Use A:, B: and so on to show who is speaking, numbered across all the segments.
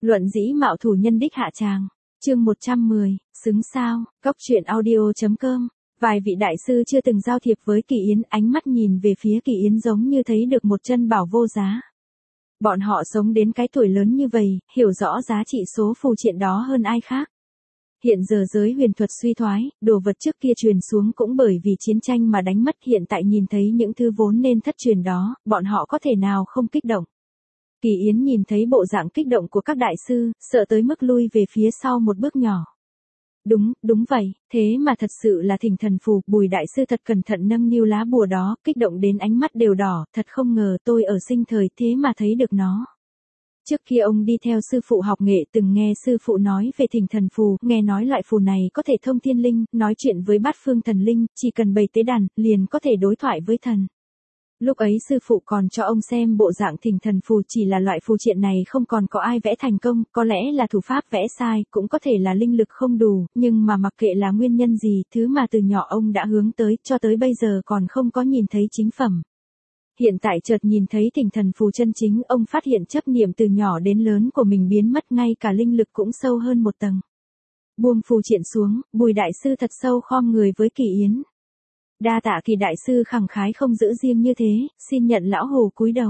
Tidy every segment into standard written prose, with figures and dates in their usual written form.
A: Luận dĩ mạo thủ nhân đích hạ tràng. Chương 110, xứng sao, Cóc truyện audio.com. Vài vị đại sư chưa từng giao thiệp với Kỳ Yến, ánh mắt nhìn về phía Kỳ Yến giống như thấy được một chân bảo vô giá. Bọn họ sống đến cái tuổi lớn như vậy, hiểu rõ giá trị số phù triện đó hơn ai khác. Hiện giờ giới huyền thuật suy thoái, đồ vật trước kia truyền xuống cũng bởi vì chiến tranh mà đánh mất, hiện tại nhìn thấy những thứ vốn nên thất truyền đó, bọn họ có thể nào không kích động. Kỳ Yến nhìn thấy bộ dạng kích động của các đại sư, sợ tới mức lui về phía sau một bước nhỏ. Đúng vậy, thế mà thật sự là Thỉnh Thần Phù, Bùi đại sư thật cẩn thận nâng niu lá bùa đó, kích động đến ánh mắt đều đỏ, thật không ngờ tôi ở sinh thời thế mà thấy được nó. Trước kia ông đi theo sư phụ học nghệ từng nghe sư phụ nói về Thỉnh Thần Phù, nghe nói loại phù này có thể thông thiên linh, nói chuyện với bát phương thần linh, chỉ cần bày tế đàn, liền có thể đối thoại với thần. Lúc ấy sư phụ còn cho ông xem bộ dạng Thỉnh Thần Phù, chỉ là loại phù triện này không còn có ai vẽ thành công, có lẽ là thủ pháp vẽ sai, cũng có thể là linh lực không đủ, nhưng mà mặc kệ là nguyên nhân gì, thứ mà từ nhỏ ông đã hướng tới, cho tới bây giờ còn không có nhìn thấy chính phẩm. Hiện tại chợt nhìn thấy Thỉnh Thần Phù chân chính, ông phát hiện chấp niệm từ nhỏ đến lớn của mình biến mất, ngay cả linh lực cũng sâu hơn một tầng. Buông phù triện xuống, Bùi đại sư thật sâu khom người với Kỳ Yến. Đa tạ Kỳ đại sư khẳng khái không giữ riêng như thế, xin nhận lão hồ cúi đầu.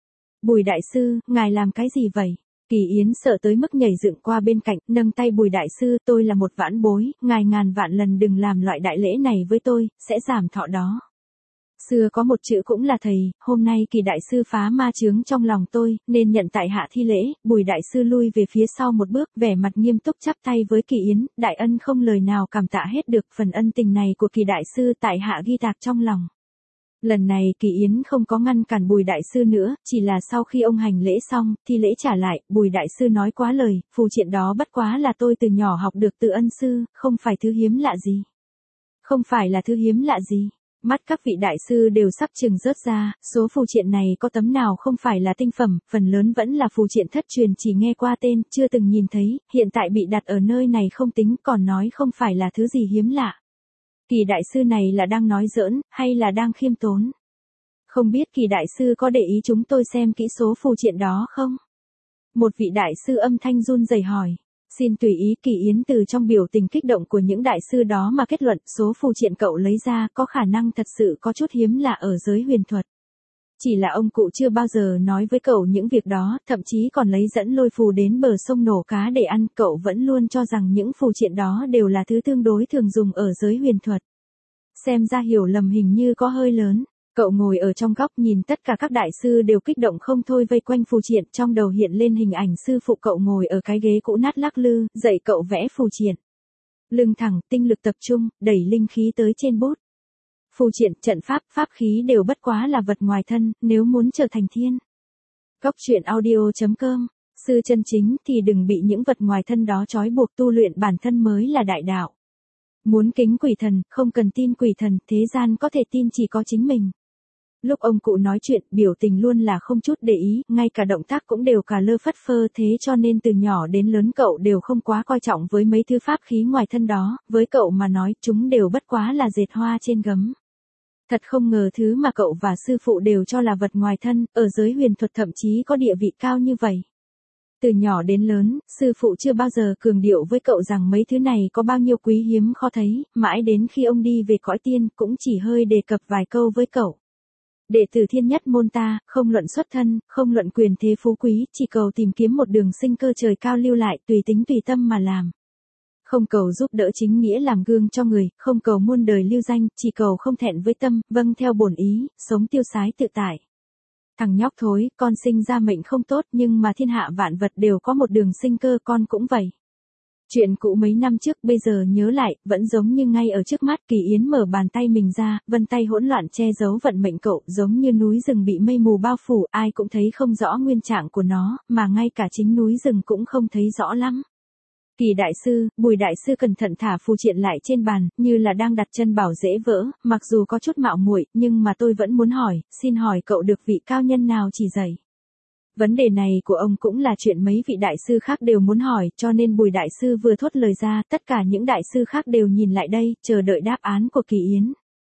A: Bùi đại sư, ngài làm cái gì vậy? Kỳ Yến sợ tới mức nhảy dựng qua bên cạnh, nâng tay Bùi đại sư, tôi là một vãn bối, ngài ngàn vạn lần đừng làm loại đại lễ này với tôi, sẽ giảm thọ đó. Xưa có một chữ cũng là thầy, hôm nay Kỳ đại sư phá ma chướng trong lòng tôi, nên nhận tại hạ thi lễ. Bùi đại sư lui về phía sau một bước, vẻ mặt nghiêm túc chắp tay với Kỳ Yến, đại ân không lời nào cảm tạ hết được, phần ân tình này của Kỳ đại sư tại hạ ghi tạc trong lòng. Lần này Kỳ Yến không có ngăn cản Bùi đại sư nữa, chỉ là sau khi ông hành lễ xong, thi lễ trả lại, Bùi đại sư nói quá lời, phù triện đó bất quá là tôi từ nhỏ học được từ ân sư, không phải thứ hiếm lạ gì. Không phải là thứ hiếm lạ gì. Mắt các vị đại sư đều sắp chừng rớt ra, số phù triện này có tấm nào không phải là tinh phẩm, phần lớn vẫn là phù triện thất truyền chỉ nghe qua tên, chưa từng nhìn thấy, hiện tại bị đặt ở nơi này không tính, còn nói không phải là thứ gì hiếm lạ. Kỳ đại sư này là đang nói giỡn, hay là đang khiêm tốn? Không biết Kỳ đại sư có để ý chúng tôi xem kỹ số phù triện đó không? Một vị đại sư âm thanh run rẩy hỏi. Xin tùy ý. Kỳ Yến từ trong biểu tình kích động của những đại sư đó mà kết luận, số phù triện cậu lấy ra có khả năng thật sự có chút hiếm lạ ở giới huyền thuật. Chỉ là ông cụ chưa bao giờ nói với cậu những việc đó, thậm chí còn lấy dẫn lôi phù đến bờ sông nổ cá để ăn, cậu vẫn luôn cho rằng những phù triện đó đều là thứ tương đối thường dùng ở giới huyền thuật. Xem ra hiểu lầm hình như có hơi lớn. Cậu ngồi ở trong góc nhìn tất cả các đại sư đều kích động không thôi vây quanh phù triện, trong đầu hiện lên hình ảnh sư phụ cậu ngồi ở cái ghế cũ nát lắc lư, dạy cậu vẽ phù triện. Lưng thẳng, tinh lực tập trung, đẩy linh khí tới trên bút. Phù triện, trận pháp, pháp khí đều bất quá là vật ngoài thân, nếu muốn trở thành thiên. Cóc truyện audio.com. Sư chân chính thì đừng bị những vật ngoài thân đó trói buộc, tu luyện bản thân mới là đại đạo. Muốn kính quỷ thần, không cần tin quỷ thần, thế gian có thể tin chỉ có chính mình. Lúc ông cụ nói chuyện, biểu tình luôn là không chút để ý, ngay cả động tác cũng đều cả lơ phất phơ, thế cho nên từ nhỏ đến lớn cậu đều không quá coi trọng với mấy thứ pháp khí ngoài thân đó, với cậu mà nói chúng đều bất quá là dệt hoa trên gấm. Thật không ngờ thứ mà cậu và sư phụ đều cho là vật ngoài thân, ở giới huyền thuật thậm chí có địa vị cao như vậy. Từ nhỏ đến lớn, sư phụ chưa bao giờ cường điệu với cậu rằng mấy thứ này có bao nhiêu quý hiếm khó thấy, mãi đến khi ông đi về cõi tiên cũng chỉ hơi đề cập vài câu với cậu. Đệ tử thiên nhất môn ta, không luận xuất thân, không luận quyền thế phú quý, chỉ cầu tìm kiếm một đường sinh cơ trời cao lưu lại, tùy tính tùy tâm mà làm. Không cầu giúp đỡ chính nghĩa làm gương cho người, không cầu muôn đời lưu danh, chỉ cầu không thẹn với tâm, vâng theo bổn ý, sống tiêu sái tự tại. Thằng nhóc thối, con sinh ra mệnh không tốt nhưng mà thiên hạ vạn vật đều có một đường sinh cơ, con cũng vậy. Chuyện cũ mấy năm trước bây giờ nhớ lại, vẫn giống như ngay ở trước mắt. Kỳ Yến mở bàn tay mình ra, vân tay hỗn loạn che giấu vận mệnh cậu, giống như núi rừng bị mây mù bao phủ, ai cũng thấy không rõ nguyên trạng của nó, mà ngay cả chính núi rừng cũng không thấy rõ lắm. Kỳ đại sư, Bùi đại sư cẩn thận thả phù triện lại trên bàn, như là đang đặt chân bảo dễ vỡ, mặc dù có chút mạo muội, nhưng mà tôi vẫn muốn hỏi, xin hỏi cậu được vị cao nhân nào chỉ dạy? Vấn đề này của ông cũng là chuyện mấy vị đại sư khác đều muốn hỏi, cho nên Bùi đại sư vừa thốt lời ra, tất cả những đại sư khác đều nhìn lại đây, chờ đợi đáp án của Kỳ Yến.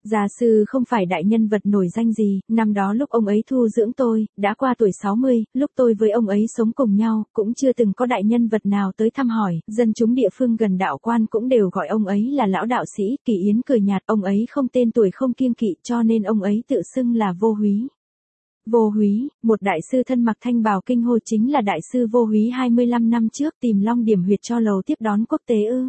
A: Gia sư không phải đại nhân vật nổi danh gì, năm đó lúc ông ấy thu dưỡng tôi, đã qua tuổi 60, lúc tôi với ông ấy sống cùng nhau, cũng chưa từng có đại nhân vật nào tới thăm hỏi, dân chúng địa phương gần đạo quan cũng đều gọi ông ấy là lão đạo sĩ, Kỳ Yến cười nhạt, ông ấy không tên tuổi không kiêng kỵ cho nên ông ấy tự xưng là Vô Húy. Vô Húy, một đại sư thân mặc thanh bào kinh hô chính là đại sư Vô Húy 25 năm trước tìm Long Điểm huyệt cho lầu tiếp đón quốc tế ư.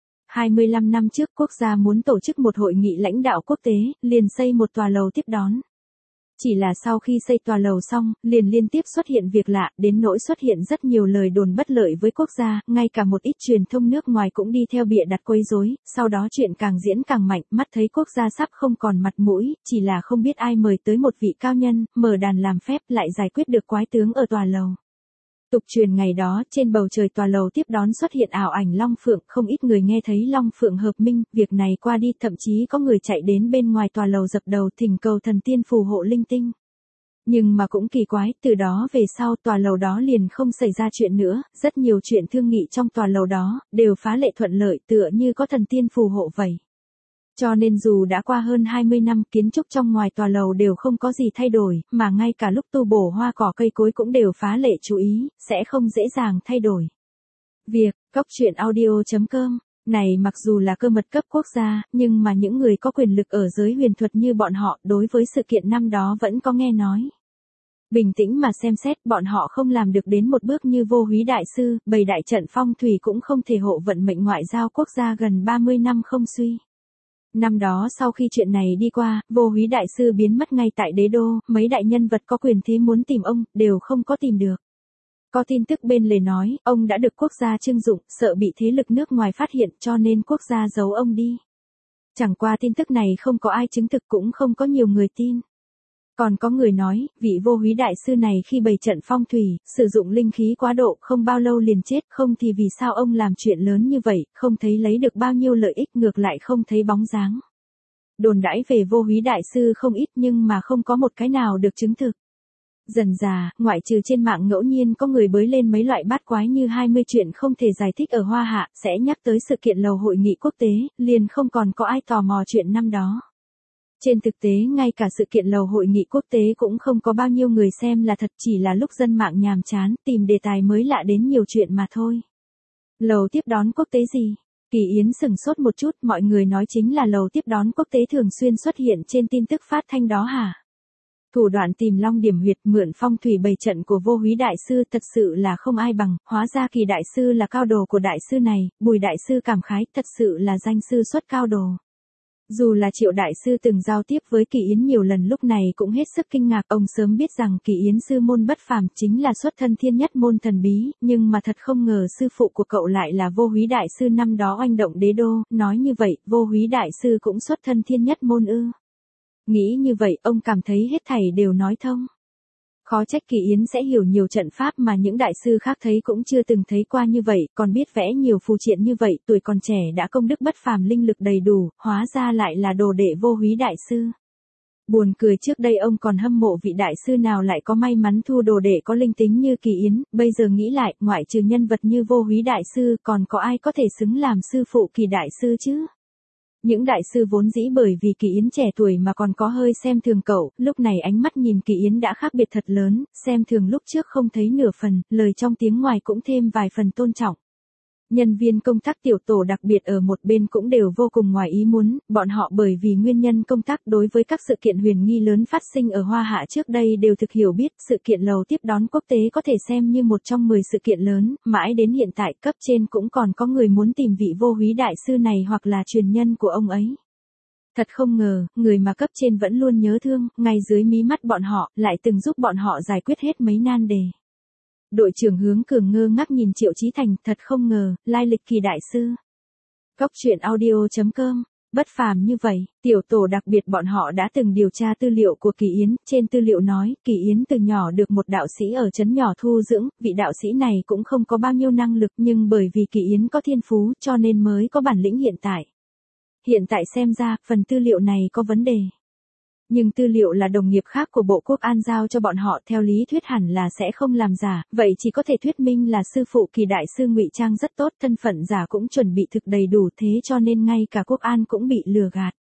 A: 25 năm trước quốc gia muốn tổ chức một hội nghị lãnh đạo quốc tế, liền xây một tòa lầu tiếp đón. Chỉ là sau khi xây tòa lầu xong, liền liên tiếp xuất hiện việc lạ, đến nỗi xuất hiện rất nhiều lời đồn bất lợi với quốc gia, ngay cả một ít truyền thông nước ngoài cũng đi theo bịa đặt quấy rối, sau đó chuyện càng diễn càng mạnh, mắt thấy quốc gia sắp không còn mặt mũi, chỉ là không biết ai mời tới một vị cao nhân, mở đàn làm phép lại giải quyết được quái tướng ở tòa lầu. Tục truyền ngày đó, trên bầu trời tòa lầu tiếp đón xuất hiện ảo ảnh Long Phượng, không ít người nghe thấy Long Phượng hợp minh, việc này qua đi thậm chí có người chạy đến bên ngoài tòa lầu dập đầu thỉnh cầu thần tiên phù hộ linh tinh. Nhưng mà cũng kỳ quái, từ đó về sau tòa lầu đó liền không xảy ra chuyện nữa, rất nhiều chuyện thương nghị trong tòa lầu đó, đều phá lệ thuận lợi tựa như có thần tiên phù hộ vậy. Cho nên dù đã qua hơn 20 năm kiến trúc trong ngoài tòa lầu đều không có gì thay đổi, mà ngay cả lúc tu bổ hoa cỏ cây cối cũng đều phá lệ chú ý, sẽ không dễ dàng thay đổi. Việc, cóc truyện audio.com, này mặc dù là cơ mật cấp quốc gia, nhưng mà những người có quyền lực ở giới huyền thuật như bọn họ đối với sự kiện năm đó vẫn có nghe nói. Bình tĩnh mà xem xét, bọn họ không làm được đến một bước như Vô Húy đại sư, bày đại trận phong thủy cũng không thể hộ vận mệnh ngoại giao quốc gia gần 30 năm không suy. Năm đó sau khi chuyện này đi qua, Vô Húy đại sư biến mất ngay tại đế đô, mấy đại nhân vật có quyền thế muốn tìm ông, đều không có tìm được. Có tin tức bên lề nói, ông đã được quốc gia trưng dụng, sợ bị thế lực nước ngoài phát hiện cho nên quốc gia giấu ông đi. Chẳng qua tin tức này không có ai chứng thực cũng không có nhiều người tin. Còn có người nói, vị Vô Húy đại sư này khi bày trận phong thủy, sử dụng linh khí quá độ, không bao lâu liền chết, không thì vì sao ông làm chuyện lớn như vậy, không thấy lấy được bao nhiêu lợi ích ngược lại không thấy bóng dáng. Đồn đãi về Vô Húy đại sư không ít nhưng mà không có một cái nào được chứng thực. Dần dà, ngoại trừ trên mạng ngẫu nhiên có người bới lên mấy loại bát quái như 20 chuyện không thể giải thích ở Hoa Hạ, sẽ nhắc tới sự kiện lầu hội nghị quốc tế, liền không còn có ai tò mò chuyện năm đó. Trên thực tế ngay cả sự kiện lầu hội nghị quốc tế cũng không có bao nhiêu người xem là thật, chỉ là lúc dân mạng nhàm chán tìm đề tài mới lạ đến nhiều chuyện mà thôi. Lầu tiếp đón quốc tế gì? Kỳ Yến sừng sốt một chút, mọi người nói chính là lầu tiếp đón quốc tế thường xuyên xuất hiện trên tin tức phát thanh đó hả? Thủ đoạn tìm Long Điểm huyệt mượn phong thủy bày trận của Vô Húy đại sư thật sự là không ai bằng, hóa ra Kỳ đại sư là cao đồ của đại sư này, Bùi đại sư cảm khái, thật sự là danh sư xuất cao đồ. Dù là Triệu đại sư từng giao tiếp với Kỳ Yến nhiều lần lúc này cũng hết sức kinh ngạc, ông sớm biết rằng Kỳ Yến sư môn bất phàm chính là xuất thân thiên nhất môn thần bí, nhưng mà thật không ngờ sư phụ của cậu lại là Vô Húy đại sư năm đó oanh động đế đô, nói như vậy, Vô Húy đại sư cũng xuất thân thiên nhất môn ư? Nghĩ như vậy, ông cảm thấy hết thảy đều nói thông. Khó trách Kỳ Yến sẽ hiểu nhiều trận pháp mà những đại sư khác thấy cũng chưa từng thấy qua như vậy, còn biết vẽ nhiều phù triện như vậy, tuổi còn trẻ đã công đức bất phàm linh lực đầy đủ, hóa ra lại là đồ đệ Vô Húy đại sư. Buồn cười, trước đây ông còn hâm mộ vị đại sư nào lại có may mắn thu đồ đệ có linh tính như Kỳ Yến, bây giờ nghĩ lại, ngoại trừ nhân vật như Vô Húy đại sư, còn có ai có thể xứng làm sư phụ Kỳ đại sư chứ? Những đại sư vốn dĩ bởi vì Kỳ Yến trẻ tuổi mà còn có hơi xem thường cậu, lúc này ánh mắt nhìn Kỳ Yến đã khác biệt thật lớn, xem thường lúc trước không thấy nửa phần, lời trong tiếng ngoài cũng thêm vài phần tôn trọng. Nhân viên công tác tiểu tổ đặc biệt ở một bên cũng đều vô cùng ngoài ý muốn, bọn họ bởi vì nguyên nhân công tác đối với các sự kiện huyền nghi lớn phát sinh ở Hoa Hạ trước đây đều thực hiểu biết, sự kiện lầu tiếp đón quốc tế có thể xem như một trong 10 sự kiện lớn, mãi đến hiện tại cấp trên cũng còn có người muốn tìm vị Vô Húy đại sư này hoặc là truyền nhân của ông ấy. Thật không ngờ, người mà cấp trên vẫn luôn nhớ thương, ngay dưới mí mắt bọn họ, lại từng giúp bọn họ giải quyết hết mấy nan đề. Đội trưởng Hướng Cường ngơ ngác nhìn Triệu Chí Thành, thật không ngờ, lai lịch Kỳ đại sư. Cóc truyện audio.com, bất phàm như vậy, tiểu tổ đặc biệt bọn họ đã từng điều tra tư liệu của Kỳ Yến, trên tư liệu nói, Kỳ Yến từ nhỏ được một đạo sĩ ở trấn nhỏ thu dưỡng, vị đạo sĩ này cũng không có bao nhiêu năng lực nhưng bởi vì Kỳ Yến có thiên phú cho nên mới có bản lĩnh hiện tại. Hiện tại xem ra, phần tư liệu này có vấn đề. Nhưng tư liệu là đồng nghiệp khác của Bộ Quốc an giao cho bọn họ, theo lý thuyết hẳn là sẽ không làm giả, vậy chỉ có thể thuyết minh là sư phụ Kỳ đại sư ngụy trang rất tốt, thân phận giả cũng chuẩn bị thực đầy đủ, thế cho nên ngay cả Quốc an cũng bị lừa gạt.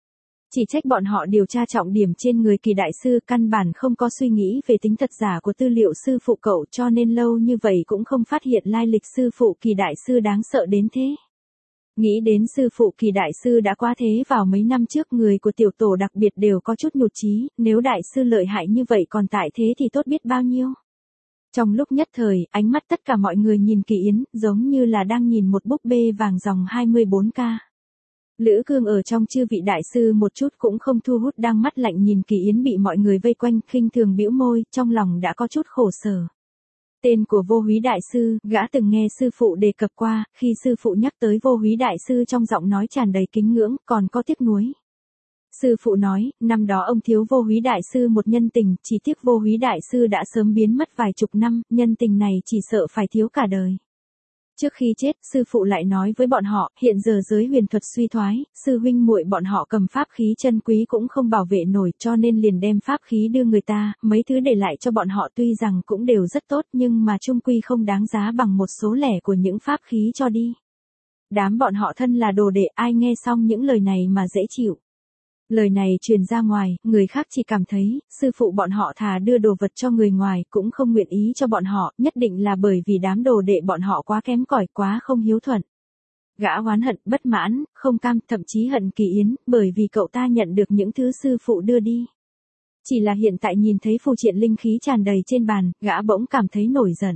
A: Chỉ trách bọn họ điều tra trọng điểm trên người Kỳ đại sư, căn bản không có suy nghĩ về tính thật giả của tư liệu sư phụ cậu, cho nên lâu như vậy cũng không phát hiện lai lịch sư phụ Kỳ đại sư đáng sợ đến thế. Nghĩ đến sư phụ Kỳ đại sư đã qua thế vào mấy năm trước, người của tiểu tổ đặc biệt đều có chút nhụt chí, nếu đại sư lợi hại như vậy còn tại thế thì tốt biết bao nhiêu. Trong lúc nhất thời, ánh mắt tất cả mọi người nhìn Kỳ Yến, giống như là đang nhìn một búp bê vàng dòng 24K. Lữ Cương ở trong chư vị đại sư một chút cũng không thu hút, đang mắt lạnh nhìn Kỳ Yến bị mọi người vây quanh, khinh thường bĩu môi, trong lòng đã có chút khổ sở. Tên của Vô Húy đại sư, gã từng nghe sư phụ đề cập qua, khi sư phụ nhắc tới Vô Húy đại sư trong giọng nói tràn đầy kính ngưỡng, còn có tiếc nuối. Sư phụ nói, năm đó ông thiếu Vô Húy đại sư một nhân tình, chỉ tiếc Vô Húy đại sư đã sớm biến mất vài chục năm, nhân tình này chỉ sợ phải thiếu cả đời. Trước khi chết, sư phụ lại nói với bọn họ, hiện giờ giới huyền thuật suy thoái, sư huynh muội bọn họ cầm pháp khí chân quý cũng không bảo vệ nổi, cho nên liền đem pháp khí đưa người ta, mấy thứ để lại cho bọn họ tuy rằng cũng đều rất tốt nhưng mà chung quy không đáng giá bằng một số lẻ của những pháp khí cho đi. Đám bọn họ thân là đồ đệ, ai nghe xong những lời này mà dễ chịu. Lời này truyền ra ngoài, người khác chỉ cảm thấy, sư phụ bọn họ thà đưa đồ vật cho người ngoài, cũng không nguyện ý cho bọn họ, nhất định là bởi vì đám đồ đệ bọn họ quá kém cỏi, quá không hiếu thuận. Gã oán hận, bất mãn, không cam, thậm chí hận Kỳ Yến, bởi vì cậu ta nhận được những thứ sư phụ đưa đi. Chỉ là hiện tại nhìn thấy phù triện linh khí tràn đầy trên bàn, gã bỗng cảm thấy nổi giận.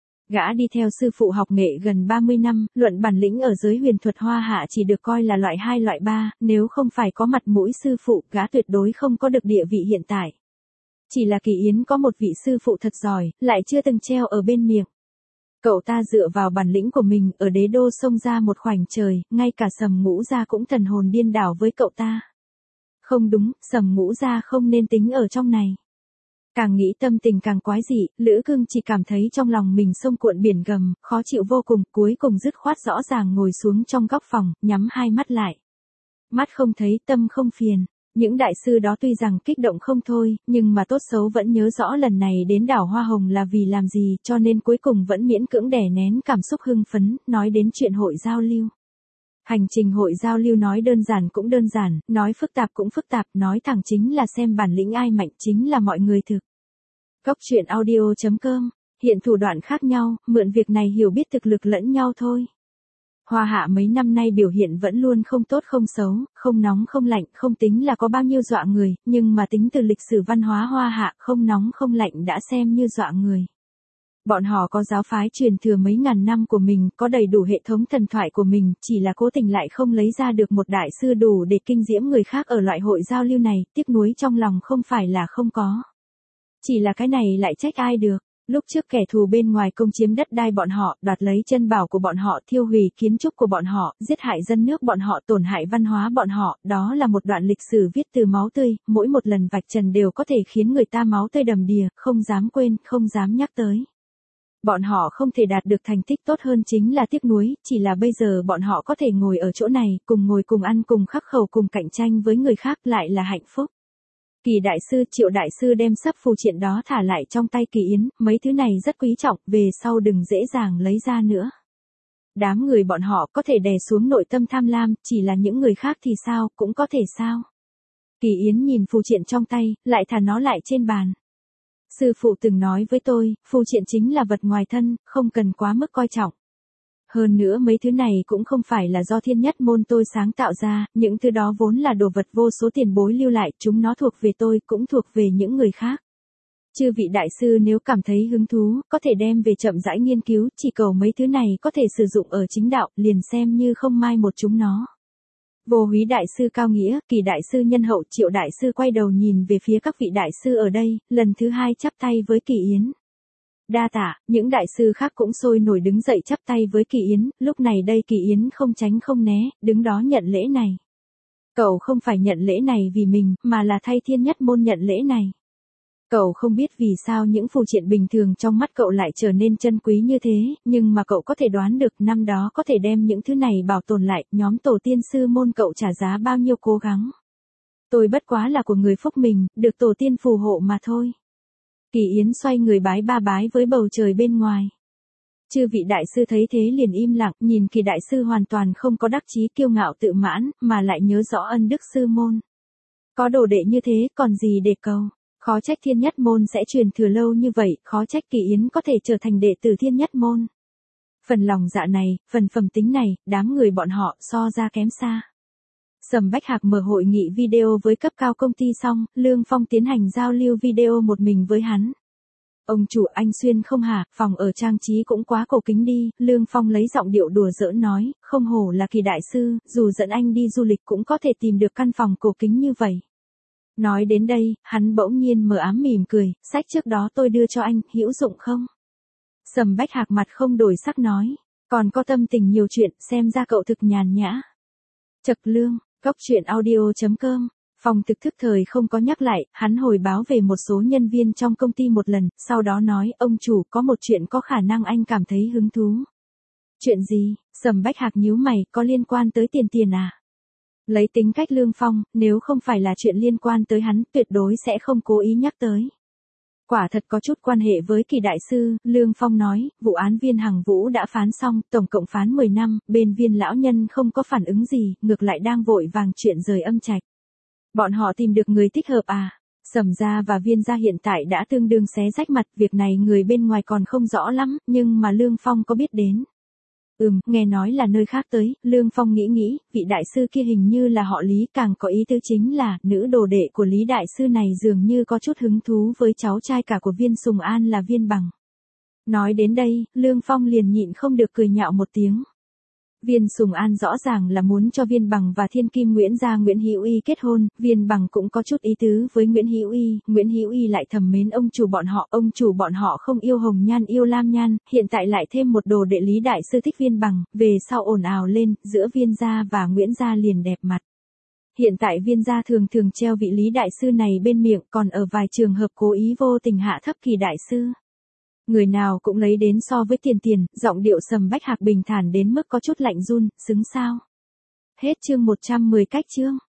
A: Gã đi theo sư phụ học nghệ gần 30 năm, luận bản lĩnh ở giới huyền thuật Hoa Hạ chỉ được coi là loại 2 loại 3, nếu không phải có mặt mũi sư phụ, gã tuyệt đối không có được địa vị hiện tại. Chỉ là Kỳ Yến có một vị sư phụ thật giỏi, lại chưa từng treo ở bên miệng. Cậu ta dựa vào bản lĩnh của mình, ở đế đô xông ra một khoảnh trời, ngay cả Sầm Ngũ Gia cũng thần hồn điên đảo với cậu ta. Không đúng, Sầm Ngũ Gia không nên tính ở trong này. Càng nghĩ tâm tình càng quái dị, Lữ Cương chỉ cảm thấy trong lòng mình sông cuộn biển gầm, khó chịu vô cùng, cuối cùng dứt khoát rõ ràng ngồi xuống trong góc phòng, nhắm hai mắt lại. Mắt không thấy, tâm không phiền. Những đại sư đó tuy rằng kích động không thôi, nhưng mà tốt xấu vẫn nhớ rõ lần này đến đảo Hoa Hồng là vì làm gì, cho nên cuối cùng vẫn miễn cưỡng đè nén cảm xúc hưng phấn, nói đến chuyện hội giao lưu. Hành trình hội giao lưu nói đơn giản cũng đơn giản, nói phức tạp cũng phức tạp, nói thẳng chính là xem bản lĩnh ai mạnh, chính là mọi người thực. Cốc truyện audio.com, hiện thủ đoạn khác nhau, mượn việc này hiểu biết thực lực lẫn nhau thôi. Hoa Hạ mấy năm nay biểu hiện vẫn luôn không tốt không xấu, không nóng không lạnh, không tính là có bao nhiêu dọa người, nhưng mà tính từ lịch sử văn hóa Hoa Hạ, không nóng không lạnh đã xem như dọa người. Bọn họ có giáo phái truyền thừa mấy ngàn năm của mình, có đầy đủ hệ thống thần thoại của mình, chỉ là cố tình lại không lấy ra được một đại sư đủ để kinh diễm người khác ở loại hội giao lưu này, tiếc nuối trong lòng không phải là không có. Chỉ là cái này lại trách ai được. Lúc trước kẻ thù bên ngoài công chiếm đất đai bọn họ, đoạt lấy chân bảo của bọn họ, thiêu hủy kiến trúc của bọn họ, giết hại dân nước bọn họ, tổn hại văn hóa bọn họ, đó là một đoạn lịch sử viết từ máu tươi, mỗi một lần vạch trần đều có thể khiến người ta máu tươi đầm đìa, không dám quên, không dám nhắc tới. Bọn họ không thể đạt được thành tích tốt hơn chính là tiếc nuối, chỉ là bây giờ bọn họ có thể ngồi ở chỗ này, cùng ngồi cùng ăn cùng khắc khẩu cùng cạnh tranh với người khác lại là hạnh phúc. Kỳ đại sư, Triệu đại sư đem sắp phù triện đó thả lại trong tay Kỳ Yến, mấy thứ này rất quý trọng, về sau đừng dễ dàng lấy ra nữa. Đám người bọn họ có thể đè xuống nội tâm tham lam, chỉ là những người khác thì sao, cũng có thể sao. Kỳ Yến nhìn phù triện trong tay, lại thả nó lại trên bàn. Sư phụ từng nói với tôi, phù triện chính là vật ngoài thân, không cần quá mức coi trọng. Hơn nữa mấy thứ này cũng không phải là do thiên nhất môn tôi sáng tạo ra, những thứ đó vốn là đồ vật vô số tiền bối lưu lại, chúng nó thuộc về tôi, cũng thuộc về những người khác. Chư vị đại sư nếu cảm thấy hứng thú, có thể đem về chậm rãi nghiên cứu, chỉ cầu mấy thứ này có thể sử dụng ở chính đạo, liền xem như không mai một chúng nó. Vô Húy đại sư cao nghĩa, Kỳ đại sư nhân hậu, Triệu đại sư quay đầu nhìn về phía các vị đại sư ở đây, lần thứ hai chắp tay với Kỳ Yến. Đa tạ, những đại sư khác cũng sôi nổi đứng dậy chắp tay với Kỳ Yến, lúc này đây Kỳ Yến không tránh không né, đứng đó nhận lễ này. Cậu không phải nhận lễ này vì mình, mà là thay thiên nhất môn nhận lễ này. Cậu không biết vì sao những phù triện bình thường trong mắt cậu lại trở nên chân quý như thế, nhưng mà cậu có thể đoán được năm đó có thể đem những thứ này bảo tồn lại, nhóm tổ tiên sư môn cậu trả giá bao nhiêu cố gắng. Tôi bất quá là của người phúc mình, được tổ tiên phù hộ mà thôi. Kỳ Yến xoay người bái ba bái với bầu trời bên ngoài. Chư vị đại sư thấy thế liền im lặng, nhìn Kỳ đại sư hoàn toàn không có đắc chí kiêu ngạo tự mãn, mà lại nhớ rõ ân đức sư môn. Có đồ đệ như thế còn gì để cầu. Khó trách Thiên Nhất Môn sẽ truyền thừa lâu như vậy, khó trách Kỳ Yến có thể trở thành đệ tử Thiên Nhất Môn. Phần lòng dạ này, phần phẩm tính này, đám người bọn họ so ra kém xa. Sầm Bách Hạc mở hội nghị video với cấp cao công ty xong, Lương Phong tiến hành giao lưu video một mình với hắn. Ông chủ anh xuyên không hả, phòng ở trang trí cũng quá cổ kính đi, Lương Phong lấy giọng điệu đùa giỡn nói, không hổ là Kỳ đại sư, dù dẫn anh đi du lịch cũng có thể tìm được căn phòng cổ kính như vậy. Nói đến đây, hắn bỗng nhiên mờ ám mỉm cười, sách trước đó tôi đưa cho anh, hữu dụng không? Sầm Bách Hạc mặt không đổi sắc nói, còn có tâm tình nhiều chuyện, xem ra cậu thực nhàn nhã. Chậc Lương, Cốc Truyện Audio.com. Phong Thực thức thời không có nhắc lại, hắn hồi báo về một số nhân viên trong công ty một lần, sau đó nói, ông chủ, có một chuyện có khả năng anh cảm thấy hứng thú. Chuyện gì? Sầm Bách Hạc nhíu mày, có liên quan tới tiền à? Lấy tính cách Lương Phong, nếu không phải là chuyện liên quan tới hắn, tuyệt đối sẽ không cố ý nhắc tới. Quả thật có chút quan hệ với Kỳ đại sư, Lương Phong nói, vụ án Viên Hằng Vũ đã phán xong, tổng cộng phán 10 năm, bên Viên lão nhân không có phản ứng gì, ngược lại đang vội vàng chuyện rời âm trạch. Bọn họ tìm được người thích hợp à? Sầm gia và Viên gia hiện tại đã tương đương xé rách mặt, việc này người bên ngoài còn không rõ lắm, nhưng mà Lương Phong có biết đến. Nghe nói là nơi khác tới, Lương Phong nghĩ, vị đại sư kia hình như là họ Lý, càng có ý tứ chính là, nữ đồ đệ của Lý đại sư này dường như có chút hứng thú với cháu trai cả của Viên Sùng An là Viên Bằng. Nói đến đây, Lương Phong liền nhịn không được cười nhạo một tiếng. Viên Sùng An rõ ràng là muốn cho Viên Bằng và Thiên Kim Nguyễn gia Nguyễn Hữu Y kết hôn, Viên Bằng cũng có chút ý tứ với Nguyễn Hữu Y lại thầm mến ông chủ bọn họ không yêu hồng nhan yêu lam nhan, hiện tại lại thêm một đồ đệ Lý đại sư thích Viên Bằng, về sau ồn ào lên, giữa Viên gia và Nguyễn gia liền đẹp mặt. Hiện tại Viên gia thường treo vị Lý đại sư này bên miệng, còn ở vài trường hợp cố ý vô tình hạ thấp Kỳ đại sư. Người nào cũng lấy đến so với tiền, giọng điệu Sầm Bách Hạc bình thản đến mức có chút lạnh run, xứng sao. Hết chương 110 cách chương.